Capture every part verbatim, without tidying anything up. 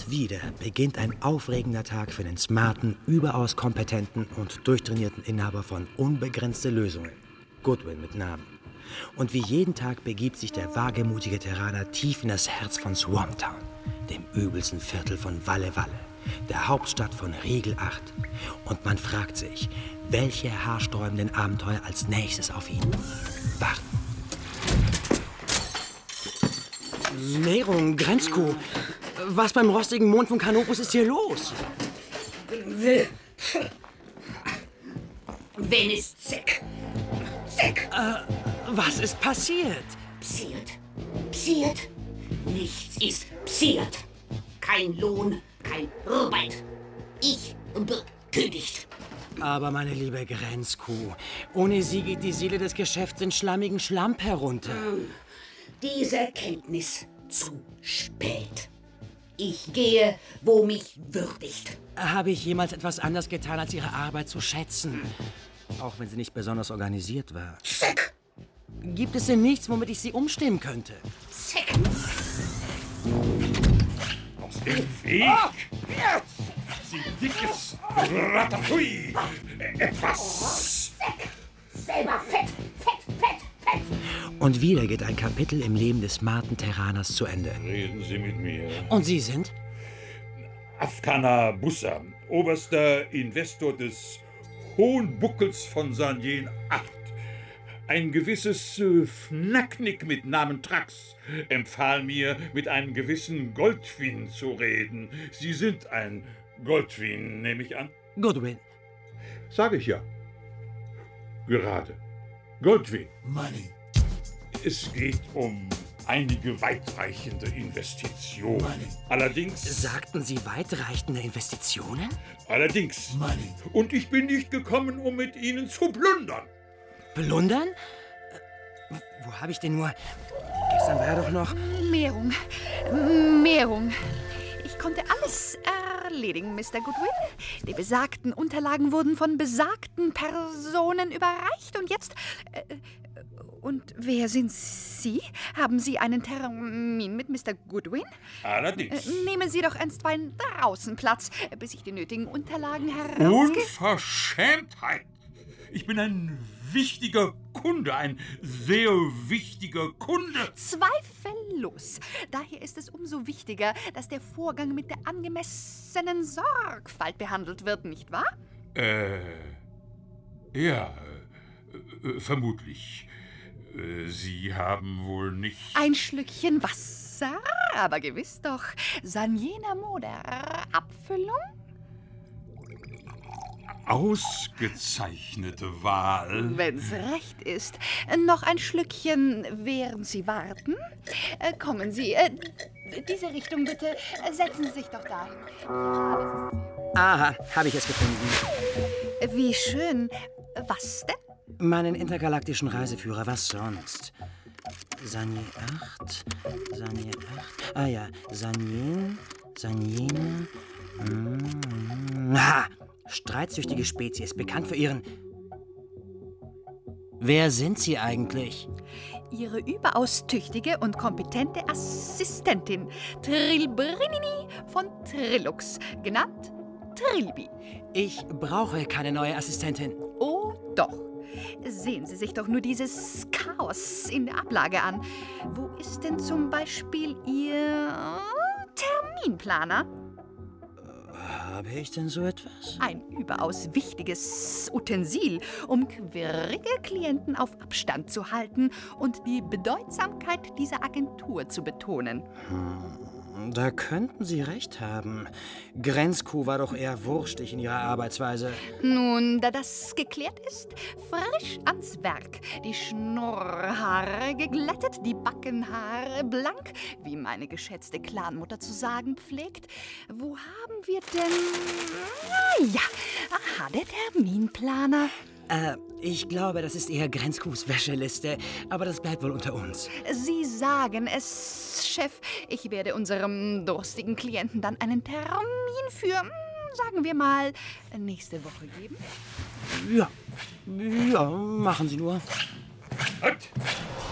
Und wieder beginnt ein aufregender Tag für den smarten, überaus kompetenten und durchtrainierten Inhaber von Unbegrenzte Lösungen, Goodwin mit Namen. Und wie jeden Tag begibt sich der wagemutige Terraner tief in das Herz von Swamptown, dem übelsten Viertel von Walle Walle, der Hauptstadt von Riegel acht. Und man fragt sich, welche haarsträubenden Abenteuer als nächstes auf ihn warten. Nehrung, Grenzkuh, was beim rostigen Mond von Canopus ist hier los? Wen ist Zeck? Zeck! Äh, was ist passiert? Psiert. Psiert. Nichts ist psiert. Kein Lohn, kein Arbeit. Ich bekündigt. Aber meine liebe Grenzkuh, ohne sie geht die Seele des Geschäfts in schlammigen Schlamp herunter. Diese Erkenntnis zu spät. Ich gehe, wo mich würdigt. Habe ich jemals etwas anders getan, als Ihre Arbeit zu schätzen? Auch wenn sie nicht besonders organisiert war. Zeck! Gibt es denn nichts, womit ich Sie umstimmen könnte? Zeck! Aus dem Weg! Ah, Sie dickes Ratatouille! Etwas! Zeck! Selber fett, fett, fett, fett! Und wieder geht ein Kapitel im Leben des smarten Terraners zu Ende. Reden Sie mit mir. Und Sie sind? Afkana Bussa, oberster Investor des Hohen Buckels von Sanjen acht. Ein gewisses äh, Fnacknick mit Namen Trax empfahl mir, mit einem gewissen Goldwin zu reden. Sie sind ein Goldwin, nehme ich an? Goodwin. Sage ich ja. Gerade. Goldwin. Money. Es geht um einige weitreichende Investitionen. Money. Allerdings... Sagten Sie weitreichende Investitionen? Allerdings. Money. Und ich bin nicht gekommen, um mit Ihnen zu plündern. Plundern? Äh, Wo habe ich denn nur... Gestern war doch noch... Mehrung. Mehrung. Ich konnte alles erledigen, Mister Goodwin. Die besagten Unterlagen wurden von besagten Personen überreicht und jetzt... Äh, und wer sind Sie? Haben Sie einen Termin mit Mister Goodwin? Allerdings. Äh, nehmen Sie doch einstweilen draußen Platz, bis ich die nötigen Unterlagen herausgebe. Unverschämtheit! Ich bin ein wichtiger Kunde, ein sehr wichtiger Kunde. Zweifellos. Daher ist es umso wichtiger, dass der Vorgang mit der angemessenen Sorgfalt behandelt wird, nicht wahr? Äh, ja, äh, vermutlich. Äh, Sie haben wohl nicht... Ein Schlückchen Wasser, aber gewiss doch. Sanjena Moder. Abfüllung? Ausgezeichnete Wahl. Wenn's recht ist. Noch ein Schlückchen, während Sie warten. Äh, kommen Sie. Äh, diese Richtung bitte. Setzen Sie sich doch dahin. Ja, Aha, habe ich es gefunden. das ist... Wie schön. Was denn? Meinen intergalaktischen Reiseführer, was sonst? Sanje acht, Sanje acht, ah ja, Sanjen, Sanjene, mm, ah, streitsüchtige Spezies, bekannt für ihren... Wer sind Sie eigentlich? Ihre überaus tüchtige und kompetente Assistentin, Trilbrinini von Trillux, genannt Trilby. Ich brauche keine neue Assistentin. Oh, doch. Sehen Sie sich doch nur dieses Chaos in der Ablage an. Wo ist denn zum Beispiel Ihr Terminplaner? Habe ich denn so etwas? Ein überaus wichtiges Utensil, um quirlige Klienten auf Abstand zu halten und die Bedeutsamkeit dieser Agentur zu betonen. Hm, da könnten Sie recht haben. Grenzkuh war doch eher wurstig in ihrer Arbeitsweise. Nun, da das geklärt ist, frisch ans Werk. Die Schnurrhaare geglättet, die Backenhaare blank, wie meine geschätzte Clanmutter zu sagen pflegt. Wo haben wir denn... Ah ja, aha, der Terminplaner. Äh, ich glaube, das ist eher Grenzkuhs Wäscheliste, aber das bleibt wohl unter uns. Sie sagen es, Chef. Ich werde unserem durstigen Klienten dann einen Termin für, sagen wir mal, nächste Woche geben. Ja, ja, machen Sie nur. Halt!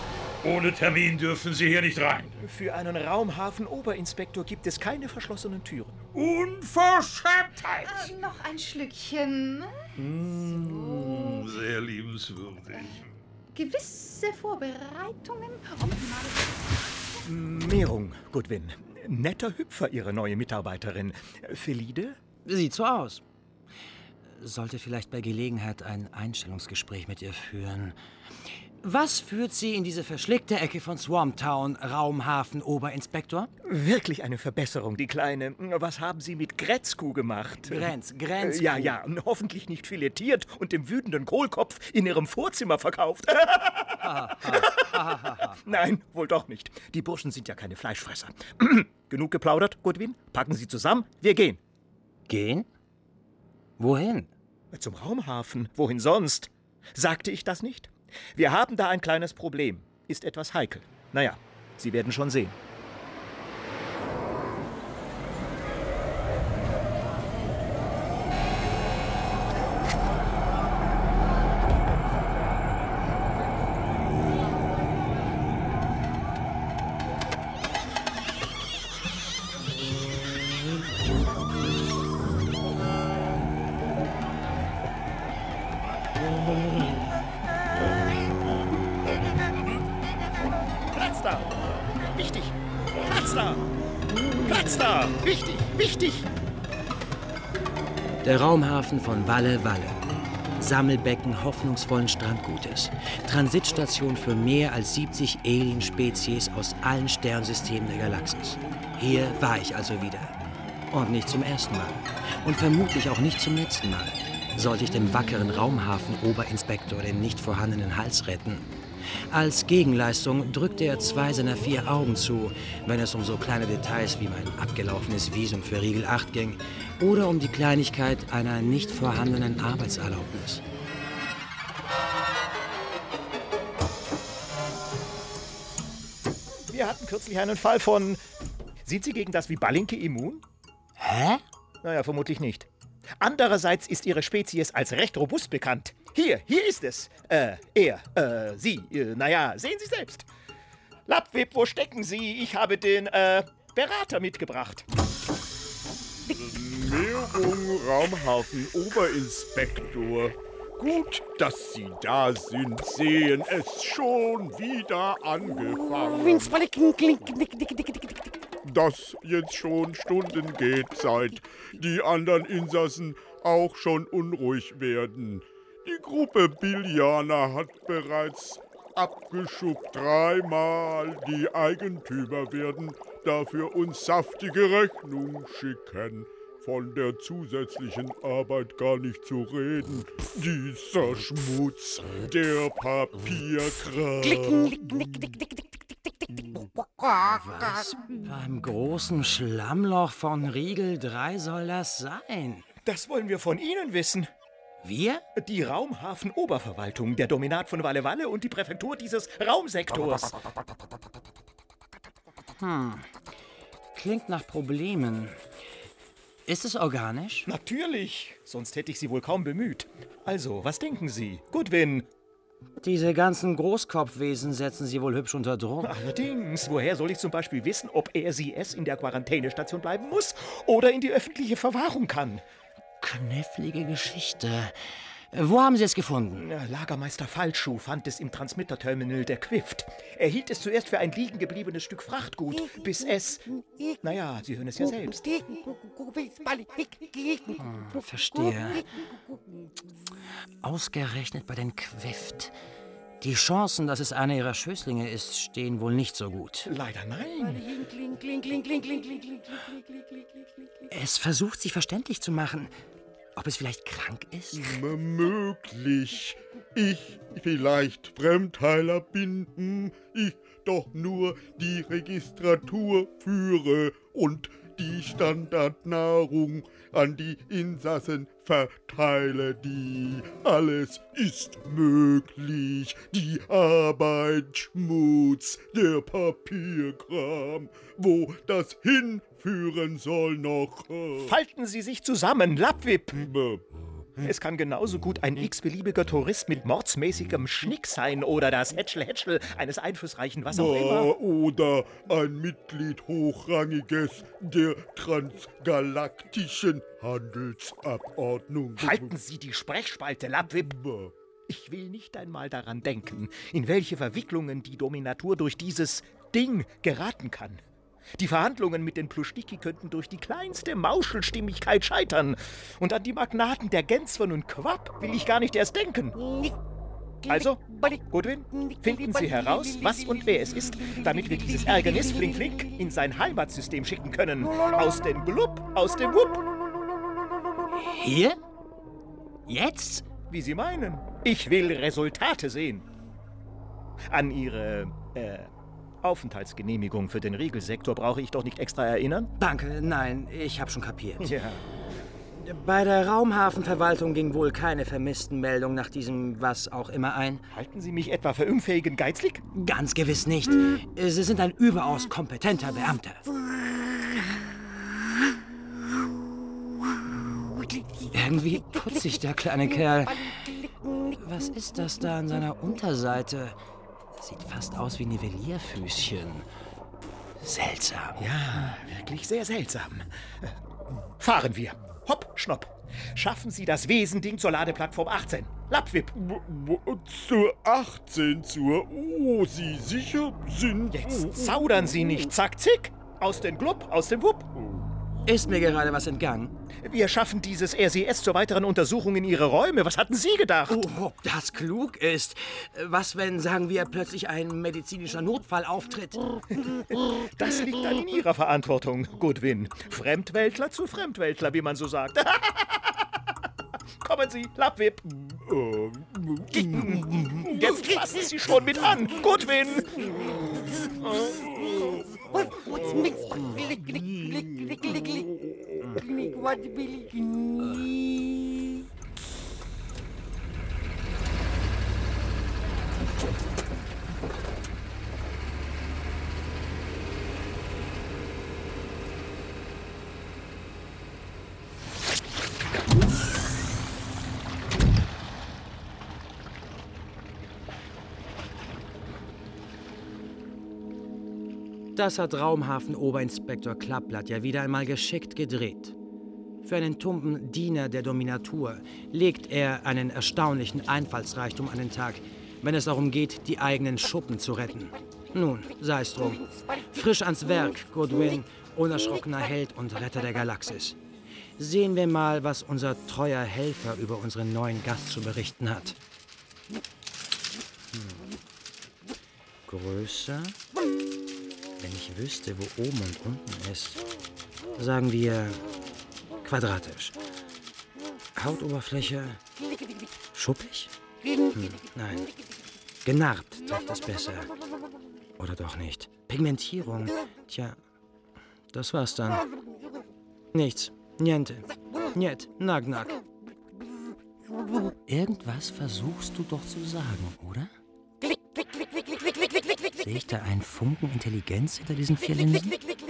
Ohne Termin dürfen Sie hier nicht rein. Für einen Raumhafen-Oberinspektor gibt es keine verschlossenen Türen. Unverschämtheit! Äh, noch ein Schlückchen. Mm, sehr liebenswürdig. Gewisse Vorbereitungen. Optimale Mehrung, Goodwin. Netter Hüpfer, Ihre neue Mitarbeiterin. Felide? Sieht so aus. Sollte vielleicht bei Gelegenheit ein Einstellungsgespräch mit ihr führen. Was führt Sie in diese verschlickte Ecke von Swamptown, Raumhafen, Oberinspektor? Wirklich eine Verbesserung, die Kleine. Was haben Sie mit Gretzkuh gemacht? Grenz, Grenzkuh. Ja, ja, hoffentlich nicht filetiert und dem wütenden Kohlkopf in Ihrem Vorzimmer verkauft. Nein, wohl doch nicht. Die Burschen sind ja keine Fleischfresser. Genug geplaudert, Goodwin? Packen Sie zusammen, wir gehen. Gehen? Wohin? Zum Raumhafen. Wohin sonst? Sagte ich das nicht? Wir haben da ein kleines Problem. Ist etwas heikel. Naja, Sie werden schon sehen. Platz da! Wichtig! Platz da! Platz da! Wichtig! Wichtig! Der Raumhafen von Walle Walle. Sammelbecken hoffnungsvollen Strandgutes. Transitstation für mehr als siebzig Alien-Spezies aus allen Sternsystemen der Galaxis. Hier war ich also wieder. Und nicht zum ersten Mal. Und vermutlich auch nicht zum letzten Mal. Sollte ich dem wackeren Raumhafen-Oberinspektor den nicht vorhandenen Hals retten. Als Gegenleistung drückte er zwei seiner vier Augen zu, wenn es um so kleine Details wie mein abgelaufenes Visum für Riegel acht ging oder um die Kleinigkeit einer nicht vorhandenen Arbeitserlaubnis. Wir hatten kürzlich einen Fall von... Sind Sie gegen das Vibalinke immun? Hä? Naja, vermutlich nicht. Andererseits ist Ihre Spezies als recht robust bekannt. Hier, hier ist es. Äh, er, äh, Sie, äh, naja, sehen Sie selbst. Lapwip, wo stecken Sie? Ich habe den, äh, Berater mitgebracht. Mehrung Raumhafen Oberinspektor. Gut, dass Sie da sind, sehen es schon wieder angefangen. Dass jetzt schon Stunden geht, seit die anderen Insassen auch schon unruhig werden. Die Gruppe Billianer hat bereits abgeschubt dreimal. Die Eigentümer werden dafür uns saftige Rechnung schicken. Von der zusätzlichen Arbeit gar nicht zu reden. Dieser Schmutz, der Papierkram. Was beim großen Schlammloch von Riegel drei soll das sein? Das wollen wir von Ihnen wissen. Wir? Die Raumhafen-Oberverwaltung, der Dominat von Walle Walle und die Präfektur dieses Raumsektors. Hm. Klingt nach Problemen. Ist es organisch? Natürlich, sonst hätte ich Sie wohl kaum bemüht. Also, was denken Sie? Goodwin? Diese ganzen Großkopfwesen setzen Sie wohl hübsch unter Druck. Allerdings, woher soll ich zum Beispiel wissen, ob er sie es in der Quarantänestation bleiben muss oder in die öffentliche Verwahrung kann? Knifflige Geschichte. Wo haben Sie es gefunden? Lagermeister Fallschuh fand es im Transmitterterminal der Quift. Er hielt es zuerst für ein liegen gebliebenes Stück Frachtgut, bis es... Naja, Sie hören es ja selbst. Hm, verstehe. Ausgerechnet bei den Quift. Die Chancen, dass es einer Ihrer Schößlinge ist, stehen wohl nicht so gut. Leider nein. Es versucht, sich verständlich zu machen. Ob es vielleicht krank ist? M- Möglich. Ich vielleicht Fremdteiler bin, hm, ich doch nur die Registratur führe und die Standardnahrung an die Insassen verteile. Die alles ist möglich. Die Arbeit, Schmutz, der Papierkram, wo das hinführen soll noch. Äh, Falten Sie sich zusammen, Lapwip. äh, Es kann genauso gut ein x-beliebiger Tourist mit mordsmäßigem Schnick sein oder das Hätschel-Hätschel eines einflussreichen was auch immer. Oder ein Mitglied hochrangiges der transgalaktischen Handelsabordnung. Halten Sie die Sprechspalte, Lappwip! Ich will nicht einmal daran denken, in welche Verwicklungen die Dominatur durch dieses Ding geraten kann. Die Verhandlungen mit den Pluschniki könnten durch die kleinste Mauschelstimmigkeit scheitern. Und an die Magnaten der Genswern und Quapp will ich gar nicht erst denken. Also, Goodwin, finden Sie heraus, was und wer es ist, damit wir dieses Ärgernis flink flink in sein Heimatsystem schicken können. Aus dem Glub, aus dem Wupp. Hier? Jetzt? Wie Sie meinen. Ich will Resultate sehen. An Ihre, äh, Aufenthaltsgenehmigung für den Riegelsektor brauche ich doch nicht extra erinnern? Danke, nein, ich habe schon kapiert. Ja. Bei der Raumhafenverwaltung ging wohl keine Vermisstenmeldung nach diesem was auch immer ein. Halten Sie mich etwa für unfähigen Geizlig? Ganz gewiss nicht. Sie sind ein überaus kompetenter Beamter. Irgendwie putzig, der kleine Kerl. Was ist das da an seiner Unterseite? Sieht fast aus wie Nivellierfüßchen. Seltsam. Ja, wirklich sehr seltsam. Äh, fahren wir. Hopp, schnopp. Schaffen Sie das Wesending zur Ladeplattform achtzehn. Lappwip. Zur achtzehn, zur... Oh, Sie sicher sind... Jetzt zaudern Sie nicht. Zack, zick. Aus dem Glub, aus dem Wupp. Ist mir gerade was entgangen? Wir schaffen dieses R C S zur weiteren Untersuchung in Ihre Räume. Was hatten Sie gedacht? Oh, ob das klug ist. Was, wenn, sagen wir, plötzlich ein medizinischer Notfall auftritt? Das liegt dann in Ihrer Verantwortung, Goodwin. Fremdweltler zu Fremdweltler, wie man so sagt. Kommen Sie, Lappwip. Jetzt fassen Sie schon mit an, Goodwin. Das hat Raumhafen-Oberinspektor Klappblatt ja wieder einmal geschickt gedreht. Für einen tumben Diener der Dominatur legt er einen erstaunlichen Einfallsreichtum an den Tag, wenn es darum geht, die eigenen Schuppen zu retten. Nun, sei es drum. Frisch ans Werk, Goodwin, unerschrockener Held und Retter der Galaxis. Sehen wir mal, was unser treuer Helfer über unseren neuen Gast zu berichten hat. Hm. Größer? Wenn ich wüsste, wo oben und unten ist. Sagen wir quadratisch. Hautoberfläche schuppig? Hm, nein. Genarbt trifft es besser. Oder doch nicht. Pigmentierung. Tja, das war's dann. Nichts. Niente. Niet. Nag, nag. Irgendwas versuchst du doch zu sagen, oder? Sehe ich da einen Funken Intelligenz hinter diesen vier Linsen?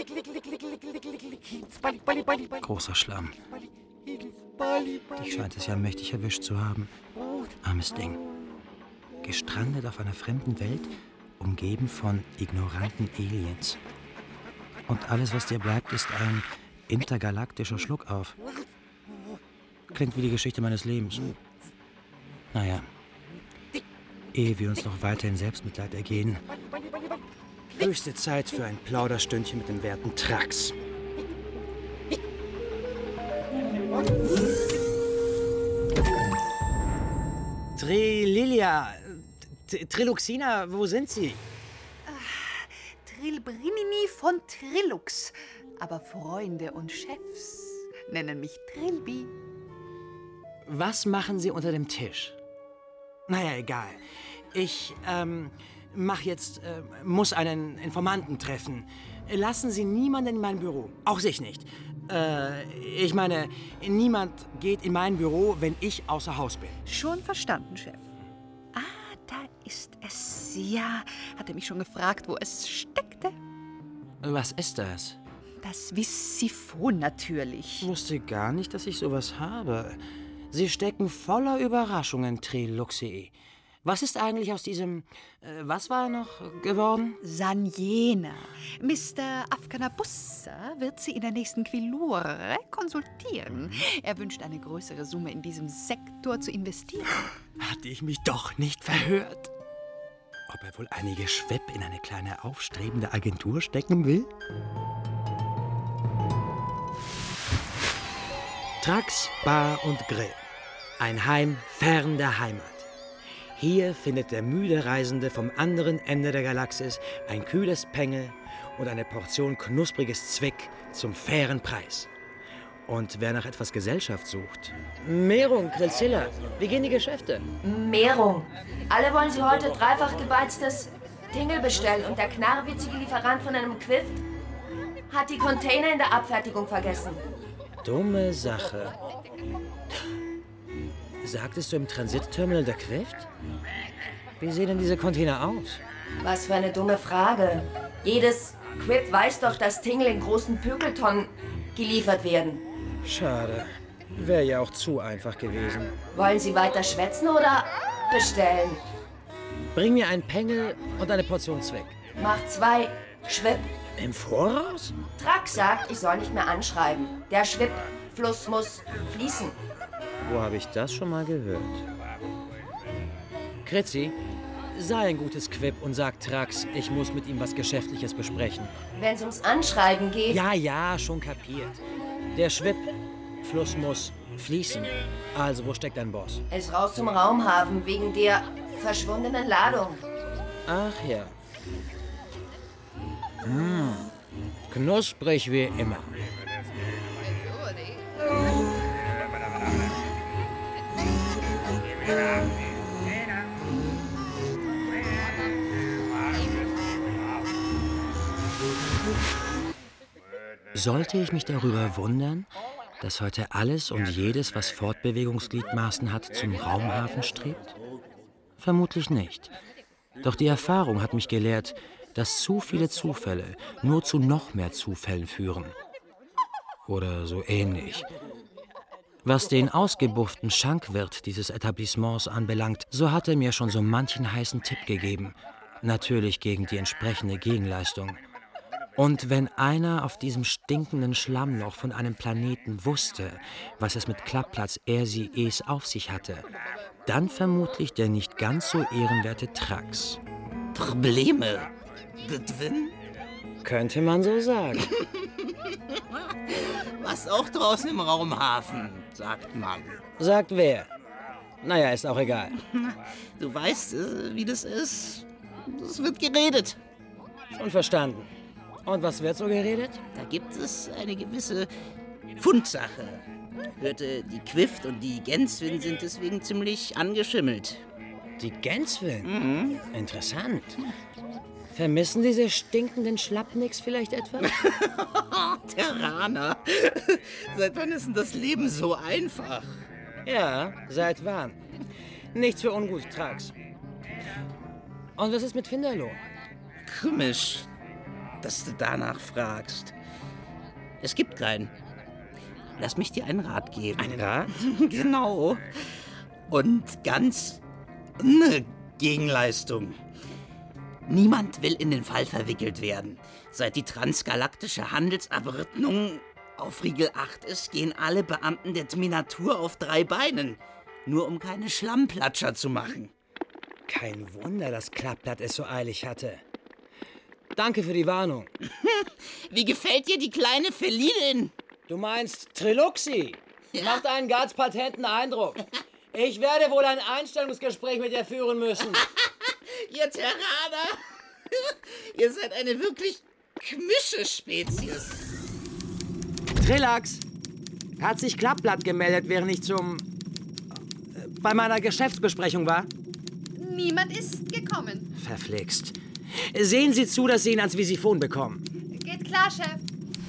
Großer Schlamm. Dich scheint es ja mächtig erwischt zu haben. Armes Ding. Gestrandet auf einer fremden Welt, umgeben von ignoranten Aliens. Und alles, was dir bleibt, ist ein intergalaktischer Schluckauf. Klingt wie die Geschichte meines Lebens. Naja. Ehe wir uns noch weiter in Selbstmitleid ergehen. Höchste Zeit für ein Plauderstündchen mit dem werten Trax. Trililia, Triluxina, wo sind Sie? Trilbrinini von Trilux. Aber Freunde und Chefs nennen mich Trilbi. Was machen Sie unter dem Tisch? Naja, egal. Ich, ähm, mach jetzt, äh, muss einen Informanten treffen. Lassen Sie niemanden in mein Büro. Auch sich nicht. Äh, ich meine, niemand geht in mein Büro, wenn ich außer Haus bin. Schon verstanden, Chef. Ah, da ist es. Ja, hat er mich schon gefragt, wo es steckte? Was ist das? Das Visiphon natürlich. Ich wusste gar nicht, dass ich sowas habe. Sie stecken voller Überraschungen, Triluxi. Was ist eigentlich aus diesem, äh, was war noch geworden? Sanjena. Mister Afkanabussa wird Sie in der nächsten Quilure konsultieren. Er wünscht, eine größere Summe in diesem Sektor zu investieren. Hatte ich mich doch nicht verhört. Ob er wohl einige Schwepp in eine kleine aufstrebende Agentur stecken will? Trax, Bar und Grill. Ein Heim fern der Heimat. Hier findet der müde Reisende vom anderen Ende der Galaxis ein kühles Pengel und eine Portion knuspriges Zwick zum fairen Preis. Und wer nach etwas Gesellschaft sucht... Mehrung, Grillzilla, wie gehen die Geschäfte? Mehrung. Alle wollen sie heute dreifach gebeiztes Tingle bestellen und der knarrwitzige Lieferant von einem Quiff hat die Container in der Abfertigung vergessen. Dumme Sache. Sagtest du im Transitterminal der Quift? Wie sehen denn diese Container aus? Was für eine dumme Frage. Jedes Quip weiß doch, dass Tingle in großen Pökeltonnen geliefert werden. Schade. Wäre ja auch zu einfach gewesen. Wollen Sie weiter schwätzen oder bestellen? Bring mir ein Pengel und eine Portion Zwick. Mach zwei Schwipp. Im Voraus? Trax sagt, ich soll nicht mehr anschreiben. Der Schwipp-Fluss muss fließen. Wo habe ich das schon mal gehört? Kritzi, sei ein gutes Quip und sag Trax, ich muss mit ihm was Geschäftliches besprechen. Wenn es ums Anschreiben geht... Ja, ja, schon kapiert. Der Schwipp-Fluss muss fließen. Also, wo steckt dein Boss? Ist raus zum Raumhafen wegen der verschwundenen Ladung. Ach ja. Mmh. Knusprig wie immer. Sollte ich mich darüber wundern, dass heute alles und jedes, was Fortbewegungsgliedmaßen hat, zum Raumhafen strebt? Vermutlich nicht. Doch die Erfahrung hat mich gelehrt, dass zu viele Zufälle nur zu noch mehr Zufällen führen. Oder so ähnlich. Was den ausgebufften Schankwirt dieses Etablissements anbelangt, so hat er mir schon so manchen heißen Tipp gegeben. Natürlich gegen die entsprechende Gegenleistung. Und wenn einer auf diesem stinkenden Schlammloch von einem Planeten wusste, was es mit Klappplatz R C Es auf sich hatte, dann vermutlich der nicht ganz so ehrenwerte Trax. Probleme? Drin? Könnte man so sagen. Was auch draußen im Raumhafen, sagt man. Sagt wer? Naja, ist auch egal. Du weißt, wie das ist. Es wird geredet. Schon verstanden. Und was wird so geredet? Da gibt es eine gewisse Fundsache. Hörte, die Quift und die Genswin sind deswegen ziemlich angeschimmelt. Die Genswin? Mhm. Interessant. Vermissen diese stinkenden Schlappnicks vielleicht etwas? Terraner. Seit wann ist denn das Leben so einfach? Ja, seit wann? Nichts für ungut, Trax. Und was ist mit Finderlohn? Komisch, dass du danach fragst. Es gibt keinen. Lass mich dir einen Rat geben. Einen Rat? Genau. Und ganz eine Gegenleistung. Niemand will in den Fall verwickelt werden. Seit die transgalaktische Handelsabordnung auf Riegel acht ist, gehen alle Beamten der Terminatur auf drei Beinen. Nur um keine Schlammplatscher zu machen. Kein Wunder, dass Klappblatt es so eilig hatte. Danke für die Warnung. Wie gefällt dir die kleine Feline? Du meinst Triluxi? Ja. Macht einen ganz patenten Eindruck. Ich werde wohl ein Einstellungsgespräch mit ihr führen müssen. Ihr Terraner, ihr seid eine wirklich kmische Spezies. Trillax, hat sich Klappblatt gemeldet, während ich zum... Äh, bei meiner Geschäftsbesprechung war? Niemand ist gekommen. Verflixt. Sehen Sie zu, dass Sie ihn ans Visiphon bekommen. Geht klar, Chef.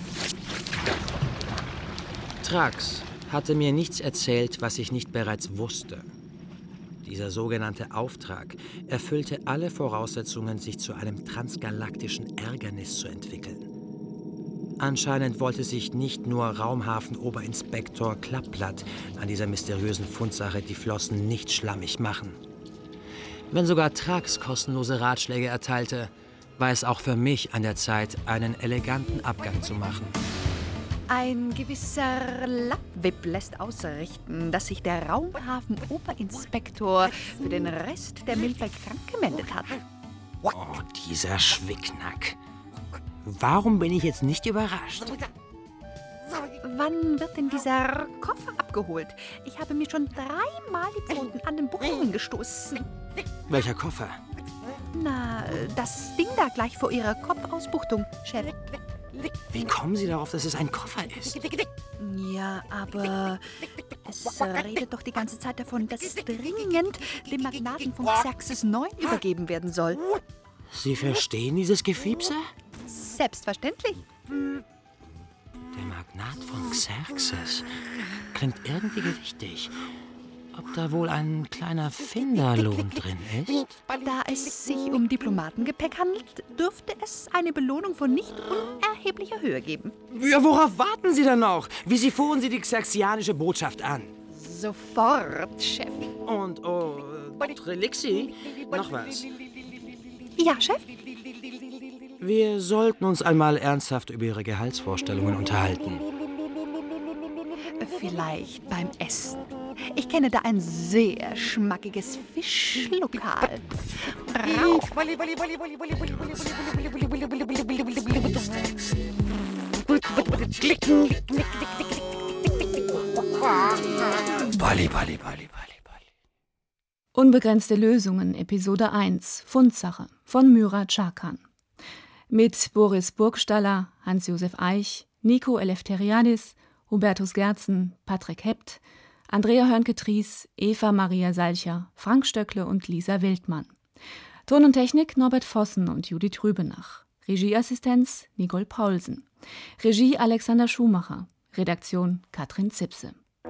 Trax hatte mir nichts erzählt, was ich nicht bereits wusste. Dieser sogenannte Auftrag erfüllte alle Voraussetzungen, sich zu einem transgalaktischen Ärgernis zu entwickeln. Anscheinend wollte sich nicht nur Raumhafen-Oberinspektor Klappblatt an dieser mysteriösen Fundsache die Flossen nicht schlammig machen. Wenn sogar Trax kostenlose Ratschläge erteilte, war es auch für mich an der Zeit, einen eleganten Abgang zu machen. Ein gewisser Lappwip lässt ausrichten, dass sich der Raumhafen-Oberinspektor für den Rest der Milberg krank gemeldet hat. Oh, dieser Schwicknack. Warum bin ich jetzt nicht überrascht? Wann wird denn dieser Koffer abgeholt? Ich habe mir schon dreimal die Pfoten an den Buchungen gestoßen. Welcher Koffer? Na, das Ding da gleich vor Ihrer Kopfausbuchtung, Chef. Wie kommen Sie darauf, dass es ein Koffer ist? Ja, aber es redet doch die ganze Zeit davon, dass es dringend dem Magnaten von Xerxes neun übergeben werden soll. Sie verstehen dieses Gefiepse? Selbstverständlich. Der Magnat von Xerxes klingt irgendwie gewichtig. Ob da wohl ein kleiner Finderlohn drin ist? Da es sich um Diplomatengepäck handelt, dürfte es eine Belohnung von nicht unerheblicher Höhe geben. Ja, worauf warten Sie denn noch? Wie Sie fuhren Sie die xerxianische Botschaft an? Sofort, Chef. Und, oh, Trelixi, noch was. Ja, Chef? Wir sollten uns einmal ernsthaft über Ihre Gehaltsvorstellungen unterhalten. Vielleicht beim Essen. Ich kenne da ein sehr schmackiges Fischlokal. Rauf! Balli, balli, balli, balli. Unbegrenzte Lösungen, Episode eins, Fundsache von Myra Çakan. Mit Boris Burgstaller, Hans-Josef Eich, Nico Eleftheriadis, Hubertus Gerzen, Patrick Hept, Andrea Hörnke-Tries, Eva Maria Salcher, Frank Stöckle und Lisa Wildmann. Ton und Technik Norbert Vossen und Judith Rübenach. Regieassistenz Nicole Paulsen. Regie Alexander Schumacher. Redaktion Katrin Zipse.